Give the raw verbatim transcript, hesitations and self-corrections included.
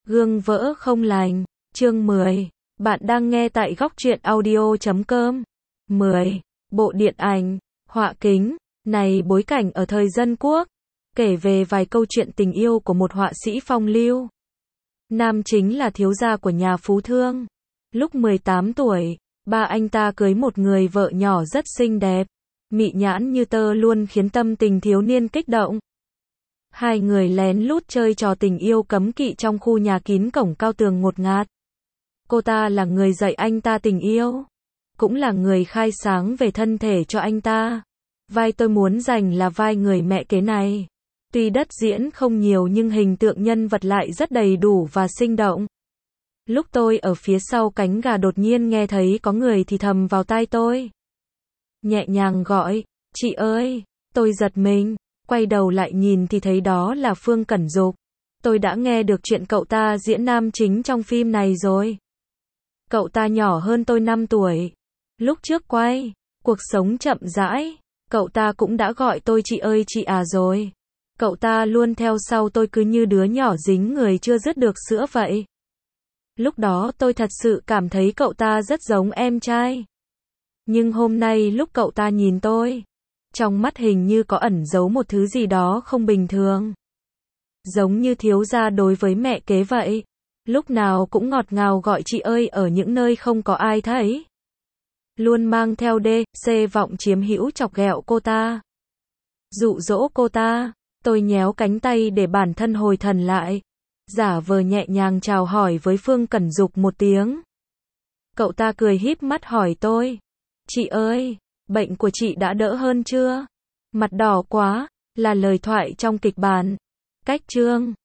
Gương vỡ không lành, chương mười. Bạn đang nghe tại góc truyện audio chấm com. mười. Bộ điện ảnh, họa kính, này bối cảnh ở thời Dân Quốc, kể về vài câu chuyện tình yêu của một họa sĩ phong lưu. Nam chính là thiếu gia của nhà phú thương. Lúc mười tám tuổi, ba anh ta cưới một người vợ nhỏ rất xinh đẹp, mị nhãn như tơ luôn khiến tâm tình thiếu niên kích động. Hai người lén lút chơi trò tình yêu cấm kỵ trong khu nhà kín cổng cao tường ngột ngạt. Cô ta là người dạy anh ta tình yêu, cũng là người khai sáng về thân thể cho anh ta. Vai tôi muốn giành là vai người mẹ kế này. Tuy đất diễn không nhiều nhưng hình tượng nhân vật lại rất đầy đủ và sinh động. Lúc tôi ở phía sau cánh gà đột nhiên nghe thấy có người thì thầm vào tai tôi. Nhẹ nhàng gọi, chị ơi, tôi giật mình. Quay đầu lại nhìn thì thấy đó là Phương Cẩn Dục. Tôi đã nghe được chuyện cậu ta diễn nam chính trong phim này rồi. Cậu ta nhỏ hơn tôi năm tuổi. Lúc trước quay, cuộc sống chậm rãi, cậu ta cũng đã gọi tôi chị ơi chị à rồi. Cậu ta luôn theo sau tôi cứ như đứa nhỏ dính người chưa dứt được sữa vậy. Lúc đó tôi thật sự cảm thấy cậu ta rất giống em trai. Nhưng hôm nay lúc cậu ta nhìn tôi, trong mắt hình như có ẩn giấu một thứ gì đó không bình thường. Giống như thiếu gia đối với mẹ kế vậy. Lúc nào cũng ngọt ngào gọi chị ơi ở những nơi không có ai thấy. Luôn mang theo đê, xê vọng chiếm hữu chọc ghẹo cô ta. Dụ dỗ cô ta. Tôi nhéo cánh tay để bản thân hồi thần lại. Giả vờ nhẹ nhàng chào hỏi với Phương Cẩn Dục một tiếng. Cậu ta cười híp mắt hỏi tôi. Chị ơi, bệnh của chị đã đỡ hơn chưa? Mặt đỏ quá, là lời thoại trong kịch bản. Cách chương.